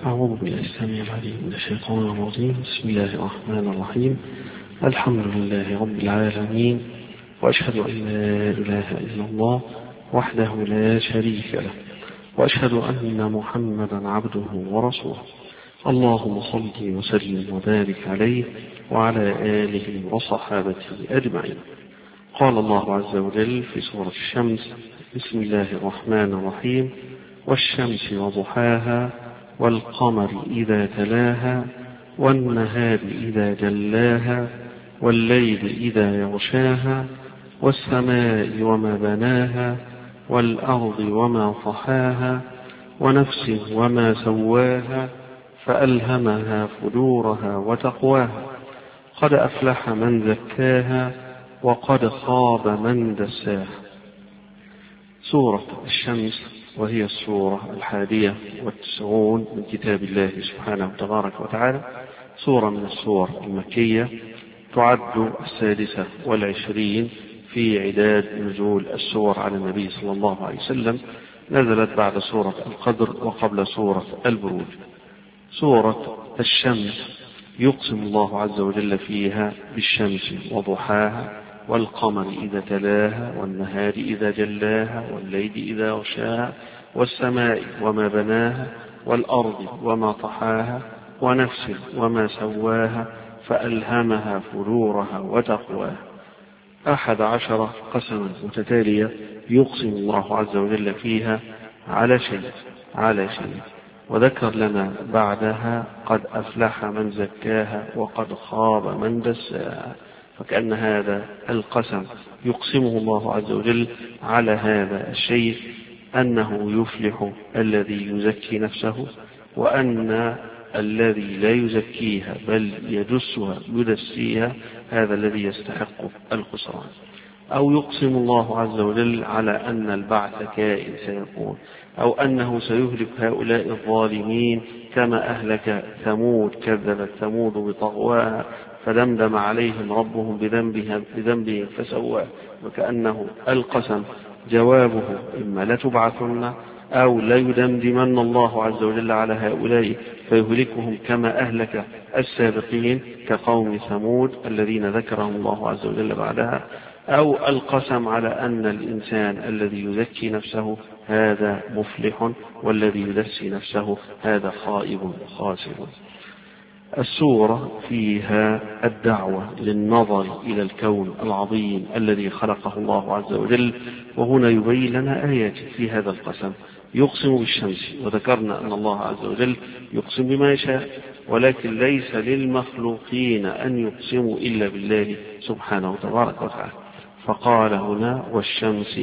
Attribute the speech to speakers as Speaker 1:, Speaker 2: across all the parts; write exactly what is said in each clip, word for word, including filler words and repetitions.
Speaker 1: أعوذ بالله السميع العليم من الشيطان الرجيم. بسم الله الرحمن الرحيم. الحمد لله رب العالمين، وأشهد أن لا إله إلا الله وحده لا شريك له، وأشهد أن محمدا عبده ورسوله. اللهم صل وسلم وبارك عليه وعلى آله وصحابته أجمعين. قال الله عز وجل في سورة الشمس: بسم الله الرحمن الرحيم: والشمس وضحاها والقمر إذا تلاها والنهار إذا جلاها والليل إذا يغشاها والسماء وما بناها والأرض وما طحاها ونفس وما سواها فألهمها فجورها وتقواها. قد أفلح من زكاها وقد خاب من دساها. سورة الشمس، وهي السورة الحادية والتسعون من كتاب الله سبحانه تبارك وتعالى، سورة من السور المكية، تعد السادسة والعشرين في عداد نزول السور على النبي صلى الله عليه وسلم. نزلت بعد سورة القدر وقبل سورة البروج. سورة الشمس يقسم الله عز وجل فيها بالشمس وضحاها والقمر إذا تلاها والنهار إذا جلاها والليل إذا غشاها والسماء وما بناها والأرض وما طحاها ونفس وما سواها فألهمها فجورها وتقواها. أحد عشر قسما متتالية يقسم الله عز وجل فيها على شيء على شيء وذكر لنا بعدها: قد أفلح من زكاها وقد خاب من دساها. فكأن هذا القسم يقسمه الله عز وجل على هذا الشيء، أنه يفلح الذي يزكي نفسه، وأن الذي لا يزكيها بل يدسها يدسيها هذا الذي يستحق الخسران. أو يقسم الله عز وجل على أن البعث كائن سيكون، أو أنه سيهلك هؤلاء الظالمين كما أهلك ثمود، كذبت ثمود بطغواها فدمدم عليهم ربهم بذنبهم بذنبهم فسواه. وكأنه القسم جوابه إما لتبعثن أو لا يدمدمن الله عز وجل على هؤلاء فيهلكهم كما أهلك السابقين كقوم ثمود الذين ذكرهم الله عز وجل بعدها، أو القسم على أن الإنسان الذي يزكي نفسه هذا مفلح، والذي يدسي نفسه هذا خائب خاسر. السورة فيها الدعوة للنظر إلى الكون العظيم الذي خلقه الله عز وجل، وهنا يبين لنا آيات في هذا القسم. يقسم بالشمس، وذكرنا أن الله عز وجل يقسم بما يشاء، ولكن ليس للمخلوقين أن يقسموا إلا بالله سبحانه تبارك وتعالى. فقال هنا: والشمس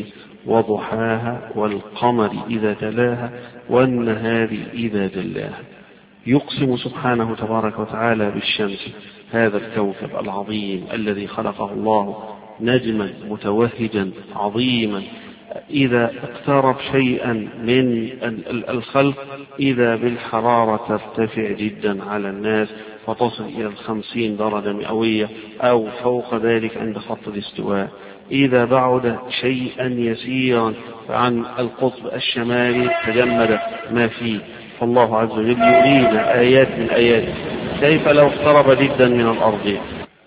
Speaker 1: وضحاها والقمر إذا تلاها والنهار إذا جلاها. يقسم سبحانه تبارك وتعالى بالشمس، هذا الكوكب العظيم الذي خلقه الله نجما متوهجا عظيما، إذا اقترب شيئا من الخلق إذا بالحرارة ترتفع جدا على الناس فتصل إلى الخمسين درجة مئوية أو فوق ذلك عند خط الاستواء. إذا بعد شيئا يسيرا عن القطب الشمالي تجمد ما فيه. فالله عز وجل يرينا آيات من آياته. كيف لو اقترب جدا من الأرض؟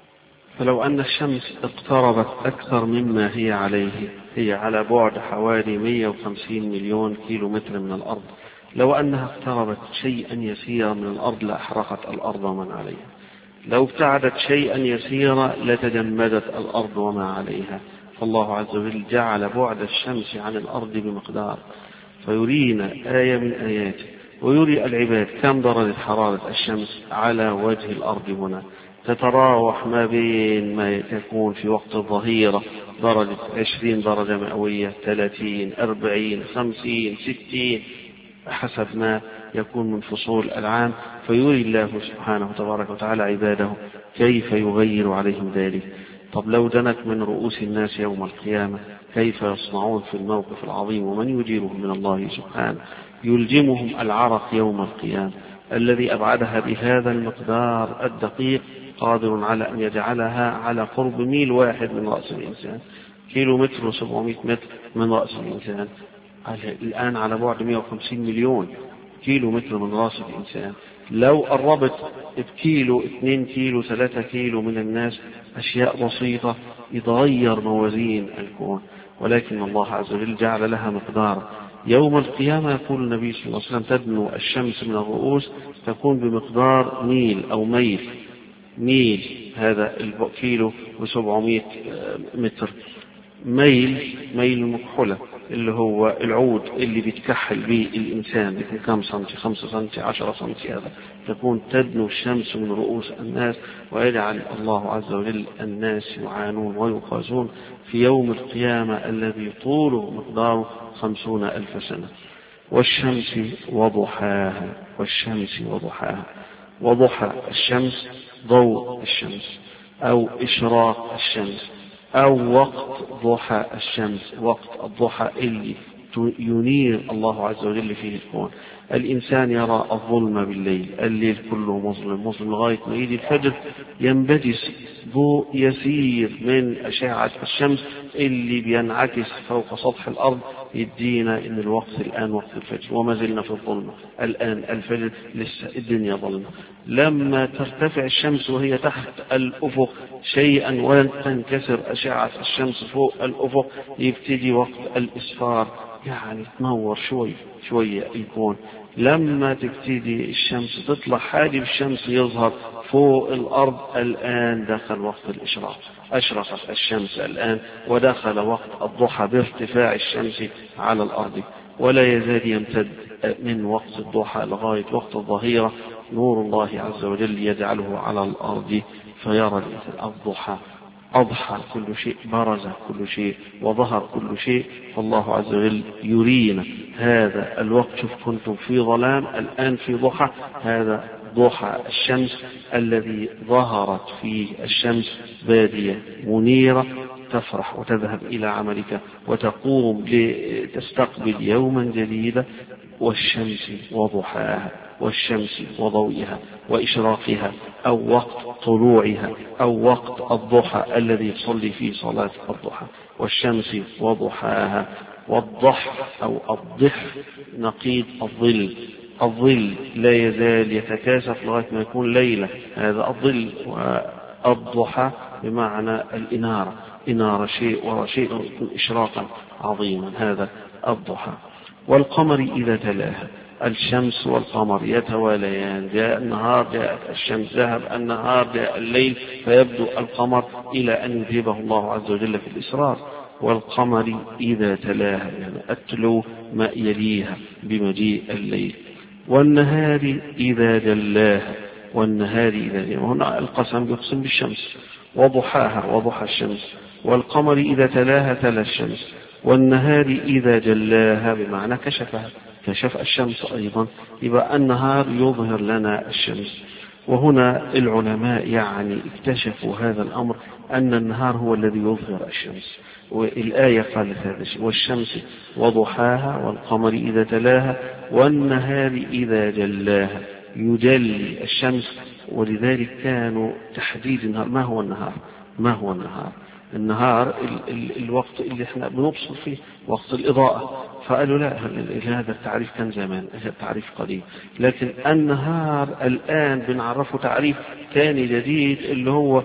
Speaker 1: فلو أن الشمس اقتربت أكثر مما هي عليه، هي على بعد حوالي مئة وخمسين مليون كيلو متر من الأرض، لو أنها اقتربت شيئا يسيرا من الأرض لأحرقت الأرض ومن عليها. لو ابتعدت شيئا يسيرا لتجمدت الأرض وما عليها. فالله عز وجل جعل بعد الشمس عن الأرض بمقدار، فيرينا آية من آياته، ويري العباد كم درجة حرارة الشمس على وجه الأرض هنا. تتراوح ما بين ما تكون في وقت الظهيرة درجة عشرين درجة مئوية، ثلاثين، أربعين، خمسين، ستين، حسب ما يكون من فصول العام. فيري الله سبحانه تبارك وتعالى عباده كيف يغير عليهم ذلك. طب لو دنت من رؤوس الناس يوم القيامة كيف يصنعون في الموقف العظيم؟ ومن يجيرهم من الله سبحانه؟ يلجمهم العرق يوم القيامة. الذي أبعدها بهذا المقدار الدقيق قادر على أن يجعلها على قرب ميل واحد من رأس الإنسان، كيلو متر وسبعمائة متر من رأس الإنسان، الآن على بعد مئة وخمسين مليون. كيلو متر من راس الإنسان. لو قربت بكيلو اثنين كيلو ثلاثة كيلو من الناس أشياء بسيطة يتغير موازين الكون، ولكن الله عز وجل جعل لها مقدار. يوم القيامة يقول النبي صلى الله عليه وسلم تدنو الشمس من الرؤوس تكون بمقدار ميل أو ميل ميل هذا الكيلو بسبعمائة متر. ميل ميل المكحلة اللي هو العود اللي بيتكحل به الإنسان بيكون كم سنتي؟ خمسة سنتي، عشرة سنتي. هذا تكون تدنو الشمس من رؤوس الناس، ويجعل الله عز وجل الناس يعانون ويقاسون في يوم القيامة الذي طوله مقداره خمسون ألف سنة. والشمس وضحاها والشمس وضحاها. وضحى الشمس ضوء الشمس أو إشراق الشمس أو وقت ضحى الشمس، وقت الضحى اللي ينير الله عز وجل فيه الكون. الإنسان يرى الظلم بالليل، الليل كله مظلم مظلم لغاية ما يجي الفجر ينبدس ضوء يسير من أشعة الشمس اللي بينعكس فوق سطح الأرض يدينا إن الوقت الآن وقت الفجر، وما زلنا في الظلمة. الآن الفجر لسه الدنيا ظلمة. لما ترتفع الشمس وهي تحت الأفق شيئا ولن تنكسر أشعة الشمس فوق الأفق يبتدي وقت الإسفار، يعني تنور شوي شوية يكون. لما تبتدي الشمس تطلع حاجب الشمس يظهر فوق الأرض، الآن دخل وقت الإشراق، أشرقت الشمس الآن ودخل وقت الضحى بارتفاع الشمس على الأرض. ولا يزال يمتد من وقت الضحى لغاية وقت الظهيرة نور الله عز وجل يجعله على الأرض فيرى الضحى. أضحى كل شيء، برز كل شيء، وظهر كل شيء. فالله عز وجل يرينا هذا الوقت. شوف كنتم في ظلام الآن في ضحى، هذا ضحى الشمس الذي ظهرت فيه الشمس بادية منيرة تفرح وتذهب إلى عملك وتقوم لتستقبل يوما جديدا. والشمس وضحاها والشمس وضوئها وإشراقها أو وقت طلوعها أو وقت الضحى الذي يصلي فيه صلاة الضحى. والشمس وضحاها. والضح أو الضح نقيض الظل. الظل لا يزال يتكاثف لغاية ما يكون ليلة، هذا الظل. والضحى بمعنى الإنارة، إنارة شيء وراء شيء إشراقا عظيما، هذا الضحى. والقمر إذا تلاها. الشمس والقمر يتواليان، جاء النهار جاءت الشمس، ذهب النهار جاء الليل، فيبدو القمر إلى أن يذهبه الله عز وجل في الإسرار. والقمر إذا تلاها يعني أتلو ما يليها بمجيء الليل. والنهار إذا جلاها. والنهار إذا جلاها، هنا القسم يقسم بالشمس وضحاها وضحى الشمس. والقمر إذا تلاها تلا الشمس. والنهار إذا جلاها بمعنى كشفها، كشف الشمس أيضا، يبقى النهار يظهر لنا الشمس. وهنا العلماء يعني اكتشفوا هذا الأمر أن النهار هو الذي يظهر الشمس، والآية قالت هذا الشيء. والشمس وضحاها والقمر إذا تلاها والنهار إذا جلاها، يجلي الشمس. ولذلك كانوا تحديد النهار، ما هو النهار؟ ما هو النهار؟ النهار ال ال الوقت اللي احنا بنبصر فيه، وقت الإضاءة. فقالوا لا، هذا التعريف كان زمان، هذا التعريف قديم. لكن النهار الآن بنعرفه تعريف ثاني جديد، اللي هو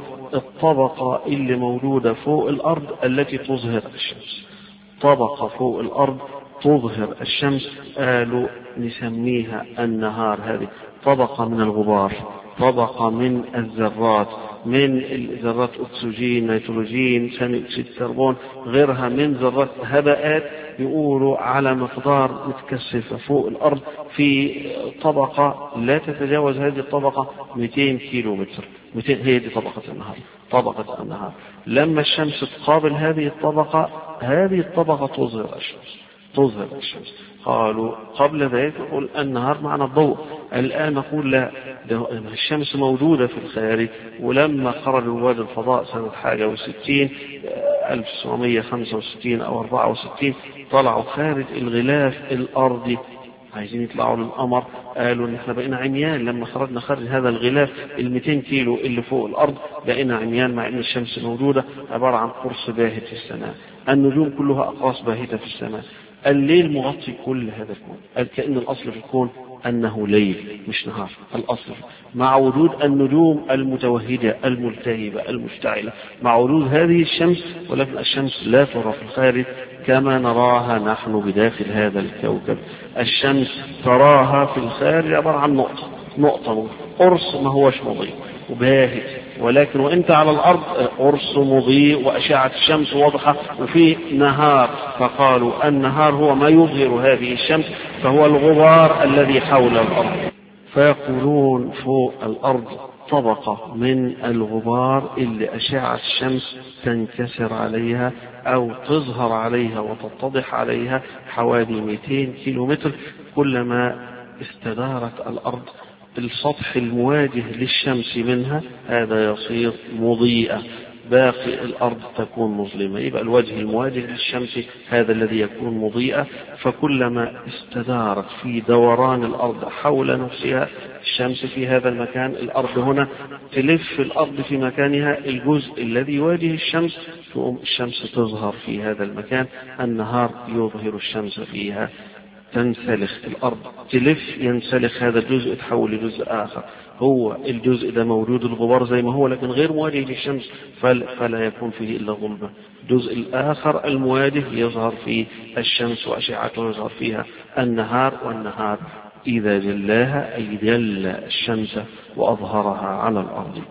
Speaker 1: الطبقة اللي موجودة فوق الأرض التي تظهر الشمس. طبقة فوق الأرض تظهر الشمس، قالوا نسميها النهار. هذه طبقة من الغبار، طبقة من الذرات، من ذرات أكسجين، نيتروجين، ثاني أكسيد الكربون، غيرها من ذرات هباءات، يقولوا على مقدار متكثفة فوق الأرض في طبقة لا تتجاوز هذه الطبقة مئتين كيلو متر. مئتين هي دي طبقة النهار، طبقة النهار. لما الشمس تقابل هذه الطبقة، هذه الطبقة تظهر الشمس، تظهر الشمس. قالوا قبل ذلك نقول النهار معنى الضوء، الآن نقول لا، الشمس موجودة في الخارج. ولما خرج رواد الفضاء سنة حاجة وستين ألف وتسعمائة وخمسة وستين أو أربعة وستين طلعوا خارج الغلاف الأرضي عايزين يطلعوا للقمر، قالوا ان احنا بقينا عميان لما خرجنا خارج هذا الغلاف المئتين كيلو اللي فوق الأرض، بقينا عميان مع ان الشمس موجودة عبارة عن قرص باهت في السماء، النجوم كلها أقراص باهتة في السماء، الليل مغطي كل هذا الكون. قال كأن الأصل في الكون أنه ليل مش نهار الأصل، مع وجود النجوم المتوهجة الملتهبة المشتعلة، مع وجود هذه الشمس، ولكن الشمس لا ترى في الخارج كما نراها نحن بداخل هذا الكوكب. الشمس تراها في الخارج عبارة عن نقطة نقطة قرص ما هوش مضيء وباهت، ولكن وانت على الارض قرص مضيء واشعة الشمس واضحة وفي نهار، فقالوا النهار هو ما يظهر هذه الشمس، فهو الغبار الذي حول الارض. فيقولون فوق الارض طبقة من الغبار اللي اشعة الشمس تنكسر عليها او تظهر عليها وتتضح عليها حوالي مئتين كيلو متر. كلما استدارت الارض السطح المواجه للشمس منها هذا يصير مضيئة، باقي الأرض تكون مظلمة. يبقى الوجه المواجه للشمس هذا الذي يكون مضيئة. فكلما استدارت في دوران الأرض حول نفسها الشمس في هذا المكان، الأرض هنا تلف الأرض في مكانها الجزء الذي يواجه الشمس، تقوم الشمس تظهر في هذا المكان. النهار يظهر الشمس فيها، تنسلخ الأرض تلف ينسلخ هذا الجزء تحول لجزء آخر. هو الجزء ده موجود الغبار زي ما هو لكن غير مواجه للشمس فلا يكون فيه إلا ظلمة. الجزء الآخر المواجه يظهر فيه الشمس وأشعته يظهر فيها النهار. والنهار إذا جلاها أي جل الشمس وأظهرها على الأرض.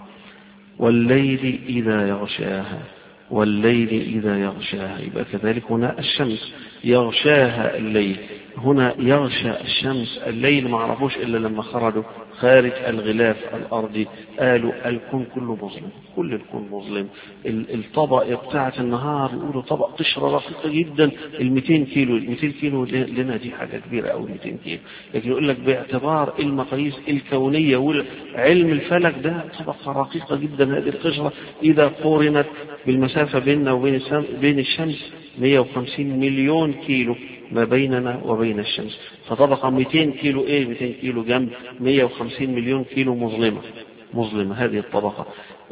Speaker 1: والليل إذا يغشاها، والليل إذا يغشاها، يبقى كذلك هنا الشمس يغشاها الليل. هنا يغشى الشمس الليل ما عرفوش إلا لما خرجوا خارج الغلاف الأرضي قالوا الكون كله مظلم، كل الكون مظلم. الطبقة بتاعة النهار يقولوا طبقة قشرة رقيقة جدا المئتين كيلو، المئتين كيلو لنا دي حاجة كبيرة أو المئتين كيلو، لكن يقول لك باعتبار المقاييس الكونية وعلم الفلك ده طبقة رقيقة جدا هذه القشرة إذا قورنت بالمسافة بيننا وبين الشمس بين الشمس مئة وخمسين مليون كيلو ما بيننا وبين الشمس، فطبقة مئتين كيلو ايه مئتين كيلو جنب مئة وخمسين مليون كيلو مظلمة مظلمة هذه الطبقة.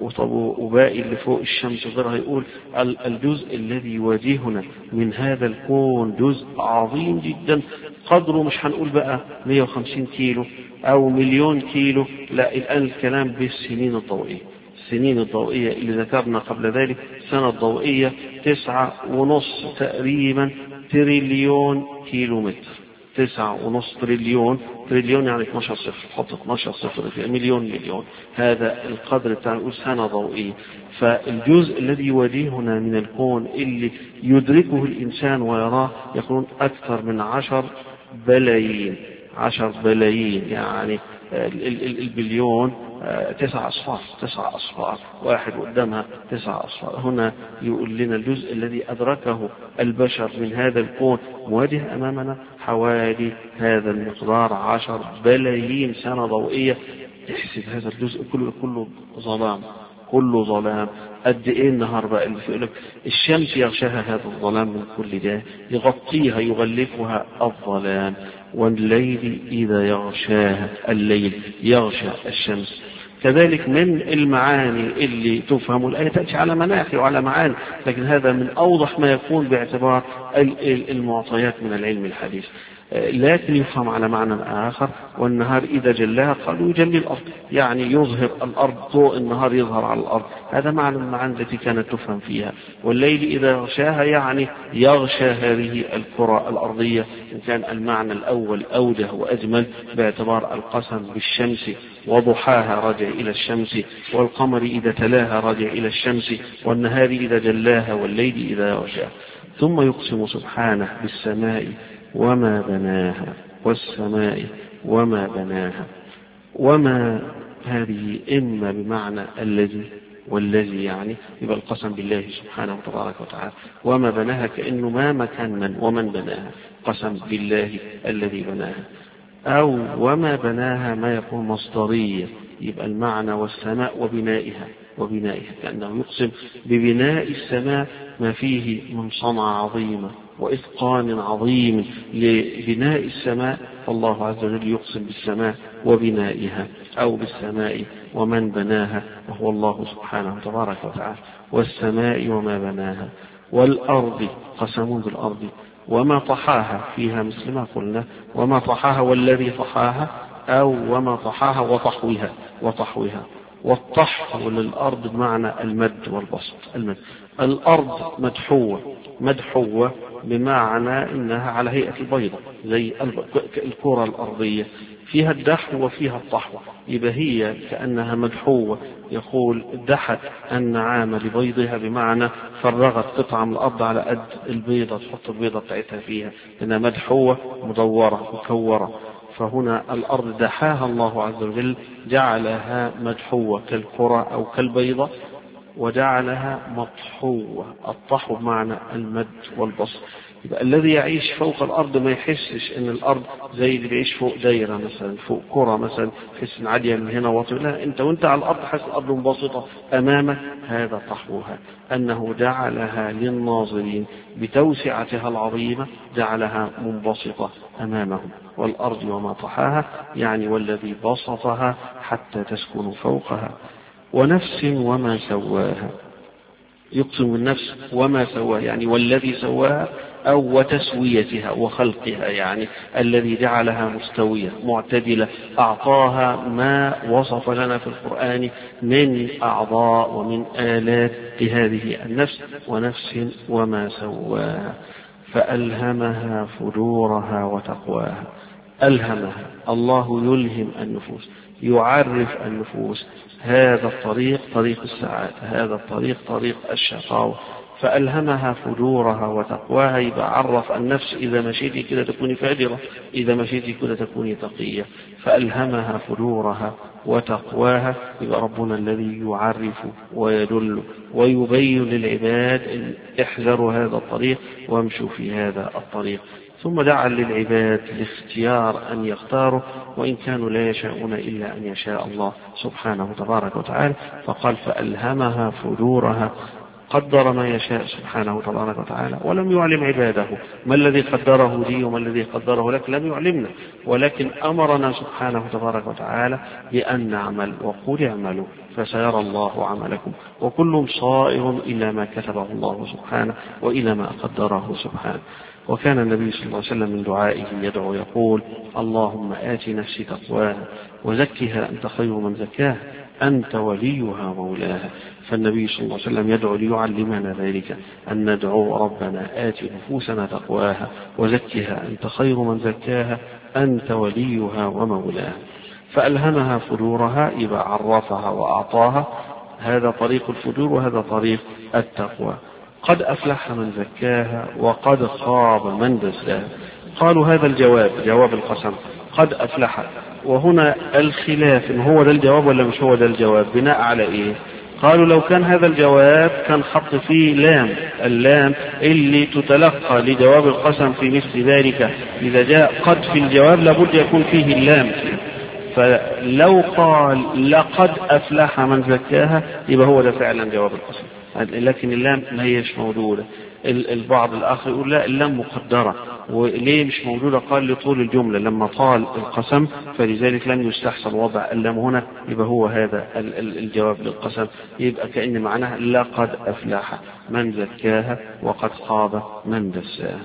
Speaker 1: وباقي اللي فوق الشمس غيرها يقول الجزء الذي يواجهنا من هذا الكون جزء عظيم جدا قدره مش هنقول بقى مئة وخمسين كيلو او مليون كيلو، لا الآن الكلام بالسنين الضوئية. السنين الضوئية اللي ذكرنا قبل ذلك سنة ضوئية تسعة ونص تقريبا تريليون كيلو متر، تسعة ونص تريليون، تريليون يعني اثناشر صفر، حط اثناشر صفر في مليون مليون، هذا القدر بتاع سنة ضوئية. فالجزء الذي يواجهنا من الكون اللي يدركه الإنسان ويراه يكون أكثر من عشر بلايين، عشر بلايين يعني البليون تسع أصفار، تسع أصفار واحد قدامها تسع أصفار. هنا يقول لنا الجزء الذي أدركه البشر من هذا الكون مواجه أمامنا حوالي هذا المقدار عشر بلايين سنة ضوئية. احسب هذا الجزء كله كله ظلام، كله ظلام. قد ايه النهار بقى اللي في لك الشمس يغشاها هذا الظلام من كل ده، يغطيها يغلفها الظلام. والليل إذا يغشاها، الليل يغشى الشمس. كذلك من المعاني اللي تفهم الآية تأتي على مناحي وعلى معاني، لكن هذا من أوضح ما يكون باعتبار المعطيات من العلم الحديث. لكن يفهم على معنى آخر. والنهار إذا جلاها قالوا يجلي الأرض يعني يظهر الأرض، ضوء النهار يظهر على الأرض، هذا معنى المعاني التي كانت تفهم فيها. والليل إذا غشاها يعني يغشى هذه الكرة الأرضية، إن كان المعنى الأول أوجه وأجمل باعتبار القسم بالشمس وضحاها راجع إلى الشمس، والقمر إذا تلاها راجع إلى الشمس، والنهار إذا جلاها والليل إذا غشاها. ثم يقسم سبحانه بالسماء وما بناها، والسماء وما بناها. وما هذه إما بمعنى الذي والذي يعني يبقى القسم بالله سبحانه وتبارك وتعالى. وما بناها كأنه ما مكان من ومن بناها، قسم بالله الذي بناها. أو وما بناها ما يكون مصدرية، يبقى المعنى والسماء وبنائها وبنائها، كأنه يقسم ببناء السماء ما فيه من صنعة عظيمة وإتقان عظيم لبناء السماء، فالله عز وجل يقسم بالسماء وبنائها أو بالسماء ومن بناها وهو الله سبحانه وتبارك وتعالى. والسماء وما بناها. والأرض قسم بالأرض وما طحاها فيها مثل ما قلنا وما طحاها والذي طحاها، أو وما طحاها وطحوها وطحوها. والطحو للأرض بمعنى المد والبسط. المد. الأرض مدحوة، مدحوة بمعنى إنها على هيئة البيضة زي الكرة الأرضية، فيها الدحو وفيها الطحو، يبقى هي كأنها مدحوة. يقول دحت النعام لبيضها، بمعنى فرغت قطعة من الأرض على قد البيضة، تحط البيضة بتاعتها فيها، إنها مدحوة مدورة مكورة. فهنا الأرض دحاها الله عز وجل، جعلها مدحوة كالكرة أو كالبيضة، وجعلها مطحوة. الطحو بمعنى المد والبسط. يبقى الذي يعيش فوق الأرض ما يحسش إن الأرض زي اللي بيعيش فوق دايرة مثلا، فوق كرة مثلا، يحس إن عالية من هنا واطية. لا، أنت وأنت على الأرض حاسس الأرض منبسطة أمامك. هذا طحوها، أنه جعلها للناظرين بتوسعتها العظيمة، جعلها منبسطة أمامهم. والأرض وما طحاها يعني والذي بسطها حتى تسكن فوقها. ونفس وما سواها، يقسم بالنفس وما سواها يعني والذي سواها، أو وتسويتها وخلقها يعني الذي جعلها مستوية معتدلة، أعطاها ما وصف لنا في القرآن من أعضاء ومن آلات لهذه النفس. ونفس وما سواها فألهمها فجورها وتقواها. ألهمها، الله يلهم النفوس، يعرف النفوس هذا الطريق طريق السعادة، هذا الطريق طريق الشقاوة. فألهمها فجورها وتقواها، يبقى عرف النفس إذا مشيتي كده تكوني فاجرة، إذا مشيتي كده تكوني تقية. فألهمها فجورها وتقواها، يبقى ربنا الذي يعرف ويدل ويبين للعباد إن احذروا هذا الطريق وامشوا في هذا الطريق. ثم جعل للعباد الاختيار أن يختاروا، وإن كانوا لا يشاءون إلا أن يشاء الله سبحانه تبارك وتعالى. فقال فألهمها فجورها، قدر ما يشاء سبحانه تبارك وتعالى، ولم يعلم عباده ما الذي قدره لي وما الذي قدره لك، لم يعلمنا، ولكن أمرنا سبحانه تبارك وتعالى بأن نعمل، وقل اعملوا فسيرى الله عملكم، وكل صائر إلى ما كتبه الله سبحانه وإلى ما قدره سبحانه. وكان النبي صلى الله عليه وسلم من دعائه يدعو يقول اللهم آت نفسي تقواها وزكها أنت خير من زكاها أنت وليها مولاها. فالنبي صلى الله عليه وسلم يدعو ليعلمنا ذلك، أن ندعو ربنا آت نفوسنا تقواها وزكها أنت خير من زكاها أنت وليها ومولاها. فألهمها فجورها، يبقى عرفها وأعطاها. هذا طريق الفجور وهذا طريق التقوى. قد أفلح من زكاها وقد خاب من دساها. قالوا هذا الجواب جواب القسم، قد أفلح، وهنا الخلاف إن هو ده الجواب ولا مش هو ده الجواب، بناء على إيه؟ قالوا لو كان هذا الجواب كان حط فيه لام، اللام اللي تتلقى لجواب القسم في مثل ذلك، إذا جاء قد في الجواب لابد يكون فيه اللام. فلو قال لقد أفلح من زكاها يبقى هو ده فعلا جواب القسم، لكن اللام ما هيش موجودة. البعض الآخر يقول لا، اللام مقدرة. وليه مش موجودة؟ قال لطول الجملة، لما طال القسم فلذلك لم يستحسن وضع اللام هنا، يبقى هو هذا الجواب للقسم، يبقى كأن معناها لقد أفلح من زكاها وقد خاب من دساها.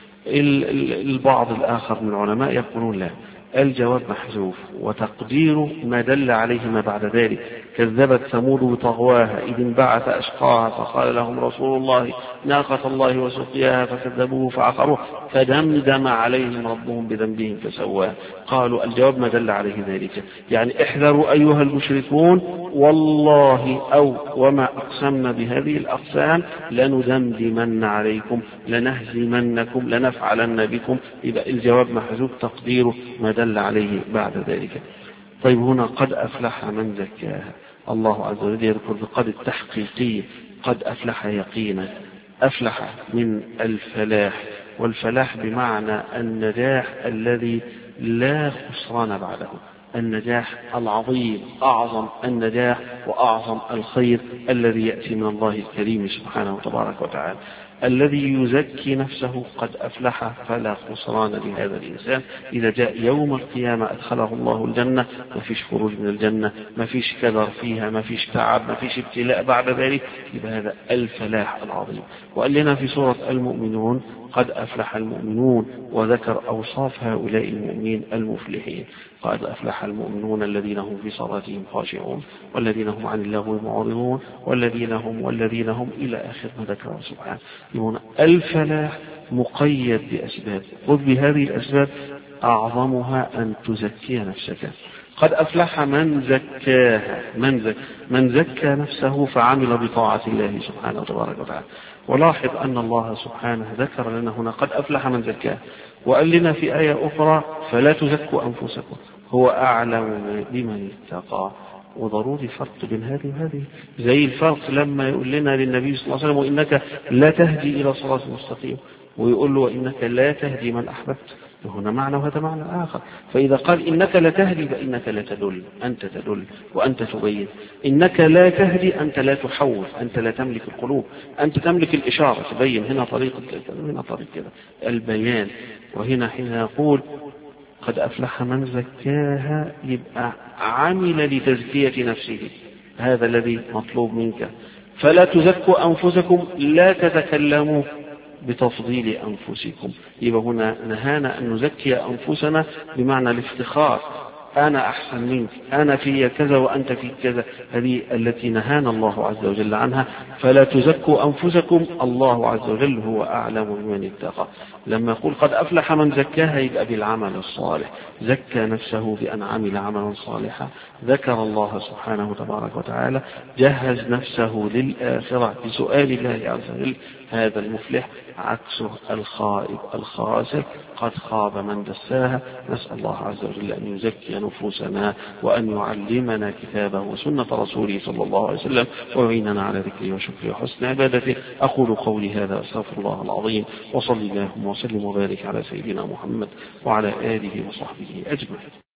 Speaker 1: البعض الآخر من العلماء يقولون لا، الجواب محذوف وتقدير ما دل عليه ما بعد ذلك. كذبت ثمود بطغواها إذ انبعث أشقاها فقال لهم رسول الله ناقة الله وسقياها فكذبوه فعقروه فدمدم عليهم ربهم بذنبهم فسواها. قالوا الجواب ما دل عليه ذلك، يعني احذروا أيها المشركون والله أو وما أقسمنا بهذه الأقسام لندمدمن عليكم لنهزمنكم لنفعلن بكم. يبقى الجواب محذوف تقديره ما دل عليه بعد ذلك. طيب هنا قد أفلح من زكاها، الله عز وجل يذكر بقد التحقيقية، قد أفلح يقينا، أفلح من الفلاح، والفلاح بمعنى النجاح الذي لا خسران بعده، النجاح العظيم، أعظم النجاح وأعظم الخير الذي يأتي من الله الكريم سبحانه وتبارك وتعالى. الذي يزكي نفسه قد أفلح فلا خسران لهذا الإنسان. إذا جاء يوم القيامة أدخله الله الجنة، ما فيش خروج من الجنة، ما فيش كدر فيها، ما فيش تعب، ما فيش ابتلاء بعد ذلك، يبقى هذا الفلاح العظيم. وقال لنا في سورة المؤمنون قد أفلح المؤمنون، وذكر أوصاف هؤلاء المؤمنين المفلحين. قد أفلح المؤمنون الذين هم في صلاتهم خاشعون والذين هم عن اللغو معرضون والذين هم والذين هم إلى آخر ما ذكره سبحانه. يقول الفلاح مقيد بأسباب، خذ بهذه الأسباب أعظمها أن تزكي نفسك. قد أفلح من زكاها، من, زك من زكى نفسه فعمل بطاعة الله سبحانه وتبارك وتعالى. ولاحظ أن الله سبحانه ذكر لنا هنا قد أفلح من زكاها، وقال لنا في آية أخرى فلا تزكوا أنفسكم هو أعلم بمن اتقى. وضروري فرق بين هذه وهذه، زي الفرق لما يقول لنا للنبي صلى الله عليه وسلم وإنك لا تهدي إلى صراط مستقيم، ويقول له وإنك لا تهدي من أحببت، هنا معنى وهذا معنى آخر. فإذا قال إنك لا تهدي فإنك لا تدل، أنت تدل وأنت تبين. إنك لا تهدي أنت لا تحوف، أنت لا تملك القلوب، أنت تملك الإشارة تبين. هنا طريقة كذا هنا طريقة كذا البيان. وهنا حين يقول قد أفلح من زكاها يبقى عمل لتزكية نفسه، هذا الذي مطلوب منك. فلا تزكوا أنفسكم، لا تتكلموا بتفضيل أنفسكم. يبقى هنا نهانا أن نزكي أنفسنا بمعنى الافتخار، أنا أحسن منك، أنا في كذا وأنت في كذا، هذه التي نهانا الله عز وجل عنها. فلا تزكوا أنفسكم، الله عز وجل هو أعلم بمن اتقى. لما يقول قد أفلح من زكاها يبقى بالعمل الصالح، زكى نفسه بأن عمل عملا صالحا، ذكر الله سبحانه تبارك وتعالى، جهز نفسه للآخرة بسؤال الله عز وجل. هذا المفلح عكسه الخائب الخاسر، قد خاب من دساها. نسأل الله عز وجل أن يزكي نفوسنا وأن يعلمنا كتابه وسنة رسوله صلى الله عليه وسلم، ويعيننا على ذكره وشكره وحسن عبادته. أقول قولي هذا أستغفر الله العظيم، وصلي اللهم وسلم وبارك على سيدنا محمد وعلى آله وصحبه أجمعين.